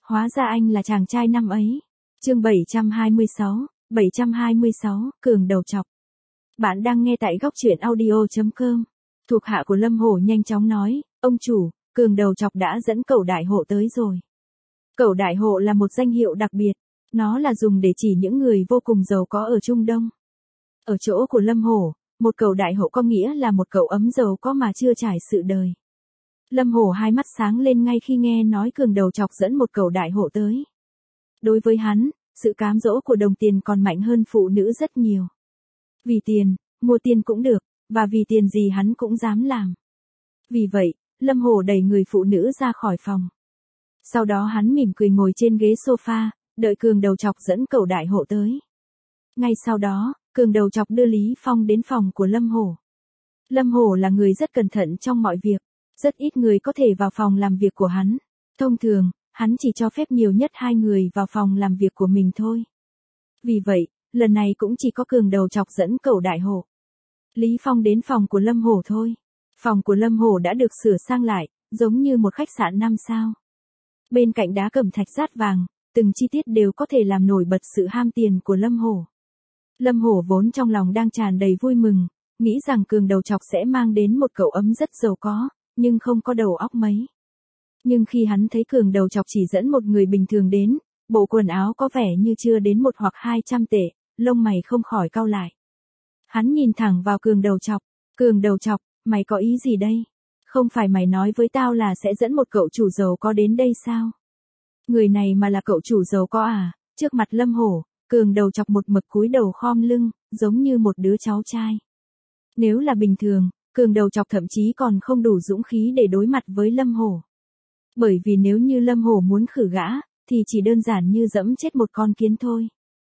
Hóa ra anh là chàng trai năm ấy. Chương 726, Cường đầu trọc. Bạn đang nghe tại góc truyện audio.com. Thuộc hạ của Lâm Hổ nhanh chóng nói, ông chủ, Cường đầu trọc đã dẫn cẩu đại hộ tới rồi. Cẩu đại hộ là một danh hiệu đặc biệt, nó là dùng để chỉ những người vô cùng giàu có ở Trung Đông. Ở chỗ của Lâm Hổ, một cẩu đại hộ có nghĩa là một cậu ấm giàu có mà chưa trải sự đời. Lâm Hổ hai mắt sáng lên ngay khi nghe nói Cường đầu trọc dẫn một cẩu đại hộ tới. Đối với hắn, sự cám dỗ của đồng tiền còn mạnh hơn phụ nữ rất nhiều. Vì tiền, mua tiền cũng được, và vì tiền gì hắn cũng dám làm. Vì vậy, Lâm Hổ đẩy người phụ nữ ra khỏi phòng. Sau đó hắn mỉm cười ngồi trên ghế sofa, đợi Cường đầu trọc dẫn cẩu đại hộ tới. Ngay sau đó, Cường đầu trọc đưa Lý Phong đến phòng của Lâm Hổ. Lâm Hổ là người rất cẩn thận trong mọi việc, rất ít người có thể vào phòng làm việc của hắn. Thông thường, hắn chỉ cho phép nhiều nhất 2 người vào phòng làm việc của mình thôi. Vì vậy, lần này cũng chỉ có Cường đầu trọc dẫn cẩu đại hộ. Lý Phong đến phòng của Lâm Hổ thôi. Phòng của Lâm Hổ đã được sửa sang lại, giống như một khách sạn 5 sao. Bên cạnh đá cẩm thạch dát vàng, từng chi tiết đều có thể làm nổi bật sự ham tiền của Lâm Hổ. Lâm Hổ vốn trong lòng đang tràn đầy vui mừng, nghĩ rằng Cường đầu trọc sẽ mang đến một cậu ấm rất giàu có, nhưng không có đầu óc mấy. Nhưng khi hắn thấy Cường đầu trọc chỉ dẫn một người bình thường đến, bộ quần áo có vẻ như chưa đến 1 hoặc 200 tệ, lông mày không khỏi cau lại. Hắn nhìn thẳng vào Cường đầu trọc, Cường đầu trọc, mày có ý gì đây? Không phải mày nói với tao là sẽ dẫn một cậu chủ giàu có đến đây sao? Người này mà là cậu chủ giàu có à? Trước mặt Lâm Hổ, Cường đầu trọc một mực cúi đầu khom lưng, giống như một đứa cháu trai. Nếu là bình thường, Cường đầu trọc thậm chí còn không đủ dũng khí để đối mặt với Lâm Hổ. Bởi vì nếu như Lâm Hổ muốn khử gã, thì chỉ đơn giản như dẫm chết một con kiến thôi.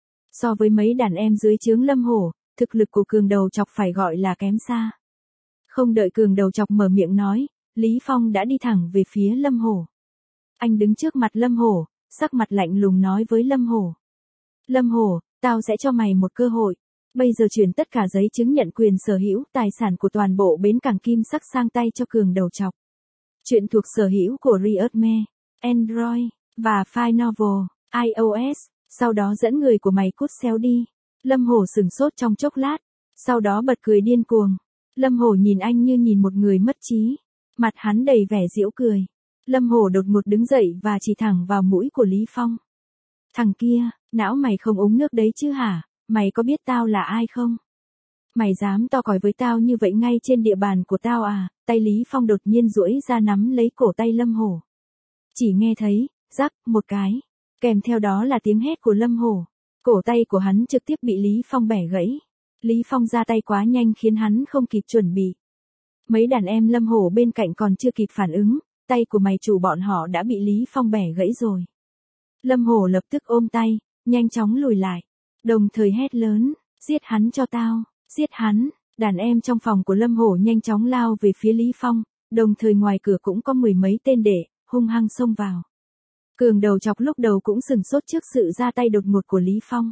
So với mấy đàn em dưới trướng Lâm Hổ, thực lực của Cường đầu trọc phải gọi là kém xa. Không đợi Cường đầu trọc mở miệng nói, Lý Phong đã đi thẳng về phía Lâm Hổ. Anh đứng trước mặt Lâm Hổ, sắc mặt lạnh lùng nói với Lâm Hổ. Lâm Hổ, tao sẽ cho mày một cơ hội. Bây giờ chuyển tất cả giấy chứng nhận quyền sở hữu tài sản của toàn bộ bến cảng Kim Sắc sang tay cho Cường đầu trọc. Chuyện thuộc sở hữu của Riotme, Android, và File Novel, iOS, sau đó dẫn người của mày cút xéo đi. Lâm Hổ sửng sốt trong chốc lát, sau đó bật cười điên cuồng. Lâm Hổ nhìn anh như nhìn một người mất trí, mặt hắn đầy vẻ giễu cười. Lâm Hổ đột ngột đứng dậy và chỉ thẳng vào mũi của Lý Phong. Thằng kia, não mày không uống nước đấy chứ hả, mày có biết tao là ai không? Mày dám to còi với tao như vậy ngay trên địa bàn của tao à? Tay Lý Phong đột nhiên duỗi ra nắm lấy cổ tay Lâm Hổ. Chỉ nghe thấy, rắc, một cái. Kèm theo đó là tiếng hét của Lâm Hổ. Cổ tay của hắn trực tiếp bị Lý Phong bẻ gãy. Lý Phong ra tay quá nhanh khiến hắn không kịp chuẩn bị. Mấy đàn em Lâm Hổ bên cạnh còn chưa kịp phản ứng, tay của mày chủ bọn họ đã bị Lý Phong bẻ gãy rồi. Lâm Hổ lập tức ôm tay, nhanh chóng lùi lại. Đồng thời hét lớn, giết hắn cho tao, giết hắn. Đàn em trong phòng của Lâm Hổ nhanh chóng lao về phía Lý Phong, đồng thời ngoài cửa cũng có 10 mấy tên đệ, hung hăng xông vào. Cường đầu trọc lúc đầu cũng sửng sốt trước sự ra tay đột ngột của Lý Phong.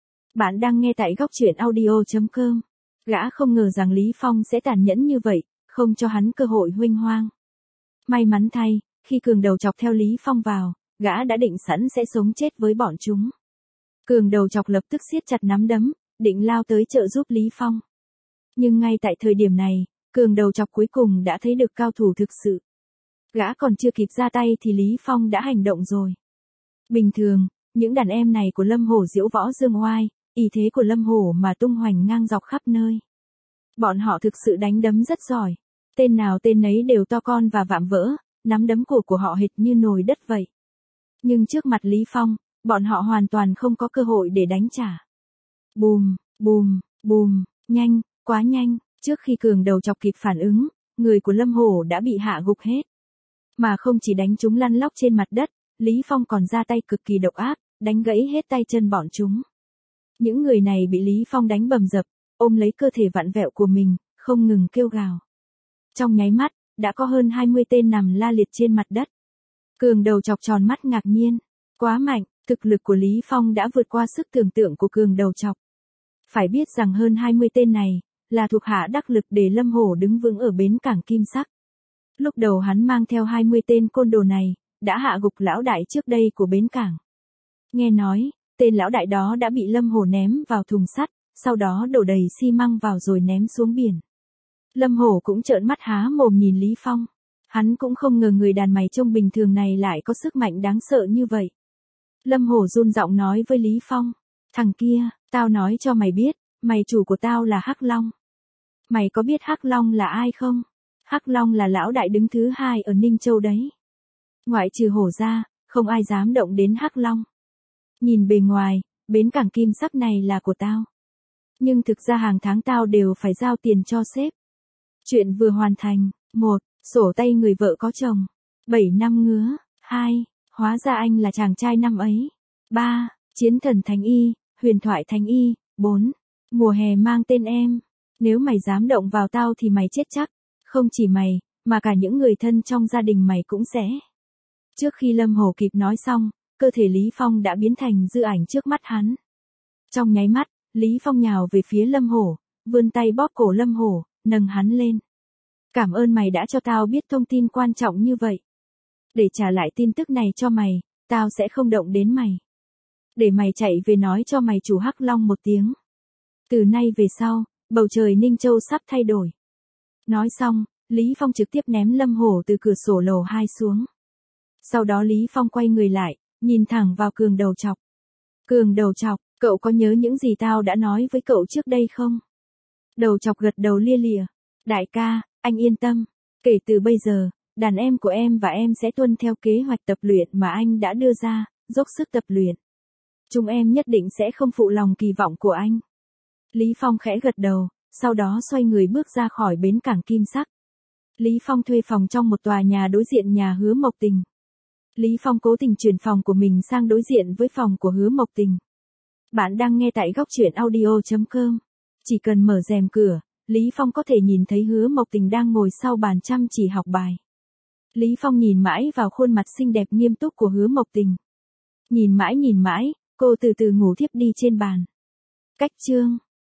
Bạn đang nghe tại góc truyện audio.com. Gã không ngờ rằng Lý Phong sẽ tàn nhẫn như vậy, không cho hắn cơ hội huênh hoang. May mắn thay, khi Cường đầu trọc theo Lý Phong vào, gã đã định sẵn sẽ sống chết với bọn chúng. Cường đầu trọc lập tức siết chặt nắm đấm, định lao tới trợ giúp Lý Phong. Nhưng ngay tại thời điểm này, Cường đầu trọc cuối cùng đã thấy được cao thủ thực sự. Gã còn chưa kịp ra tay thì Lý Phong đã hành động rồi. Bình thường, những đàn em này của Lâm Hổ diễu võ dương oai, ý thế của Lâm Hổ mà tung hoành ngang dọc khắp nơi. Bọn họ thực sự đánh đấm rất giỏi. Tên nào tên nấy đều to con và vạm vỡ, nắm đấm của họ hệt như nồi đất vậy. Nhưng trước mặt Lý Phong, bọn họ hoàn toàn không có cơ hội để đánh trả. Bùm, bùm, bùm, nhanh, quá nhanh, trước khi Cường đầu trọc kịp phản ứng, người của Lâm Hổ đã bị hạ gục hết. Mà không chỉ đánh chúng lăn lóc trên mặt đất, Lý Phong còn ra tay cực kỳ độc ác, đánh gãy hết tay chân bọn chúng. Những người này bị Lý Phong đánh bầm dập, ôm lấy cơ thể vặn vẹo của mình, không ngừng kêu gào. Trong nháy mắt, đã có hơn 20 tên nằm la liệt trên mặt đất. Cường đầu trọc tròn mắt ngạc nhiên. Quá mạnh, thực lực của Lý Phong đã vượt qua sức tưởng tượng của Cường đầu trọc. Phải biết rằng hơn 20 tên này, là thuộc hạ đắc lực để Lâm Hổ đứng vững ở bến cảng Kim Sắc. Lúc đầu hắn mang theo 20 tên côn đồ này, đã hạ gục lão đại trước đây của bến cảng. Nghe nói, tên lão đại đó đã bị Lâm Hổ ném vào thùng sắt, sau đó đổ đầy xi măng vào rồi ném xuống biển. Lâm Hổ cũng trợn mắt há mồm nhìn Lý Phong. Hắn cũng không ngờ người đàn mày trông bình thường này lại có sức mạnh đáng sợ như vậy. Lâm Hổ run giọng nói với Lý Phong. Thằng kia, tao nói cho mày biết, mày chủ của tao là Hắc Long. Mày có biết Hắc Long là ai không? Hắc Long là lão đại đứng thứ 2 ở Ninh Châu đấy. Ngoại trừ Hổ ra, không ai dám động đến Hắc Long. Nhìn bề ngoài, bến cảng Kim Sắc này là của tao. Nhưng thực ra hàng tháng tao đều phải giao tiền cho sếp. Chuyện vừa hoàn thành. 1. Sổ tay người vợ có chồng. 7 năm ngứa. 2. Hóa ra anh là chàng trai năm ấy. 3. Chiến thần Thánh Y, huyền thoại Thánh Y. 4. Mùa hè mang tên em. Nếu mày dám động vào tao thì mày chết chắc. Không chỉ mày, mà cả những người thân trong gia đình mày cũng sẽ. Trước khi Lâm Hổ kịp nói xong, cơ thể Lý Phong đã biến thành dư ảnh trước mắt hắn. Trong nháy mắt, Lý Phong nhào về phía Lâm Hổ, vươn tay bóp cổ Lâm Hổ, nâng hắn lên. Cảm ơn mày đã cho tao biết thông tin quan trọng như vậy. Để trả lại tin tức này cho mày, tao sẽ không động đến mày. Để mày chạy về nói cho mày chủ Hắc Long một tiếng. Từ nay về sau, bầu trời Ninh Châu sắp thay đổi. Nói xong, Lý Phong trực tiếp ném Lâm Hổ từ cửa sổ lầu 2 xuống. Sau đó Lý Phong quay người lại, nhìn thẳng vào Cường Đầu Trọc. Cường Đầu Trọc, cậu có nhớ những gì tao đã nói với cậu trước đây không? Đầu Trọc gật đầu lia lịa. Đại ca, anh yên tâm. Kể từ bây giờ, đàn em của em và em sẽ tuân theo kế hoạch tập luyện mà anh đã đưa ra, dốc sức tập luyện. Chúng em nhất định sẽ không phụ lòng kỳ vọng của anh. Lý Phong khẽ gật đầu, sau đó xoay người bước ra khỏi bến cảng Kim Sắc. Lý Phong thuê phòng trong một tòa nhà đối diện nhà Hứa Mộc Tình. Lý Phong cố tình chuyển phòng của mình sang đối diện với phòng của Hứa Mộc Tình. Bạn đang nghe tại góc truyện audio.com. Chỉ cần mở rèm cửa, Lý Phong có thể nhìn thấy Hứa Mộc Tình đang ngồi sau bàn chăm chỉ học bài. Lý Phong nhìn mãi vào khuôn mặt xinh đẹp nghiêm túc của Hứa Mộc Tình. Nhìn mãi, cô từ từ ngủ thiếp đi trên bàn. Cách chương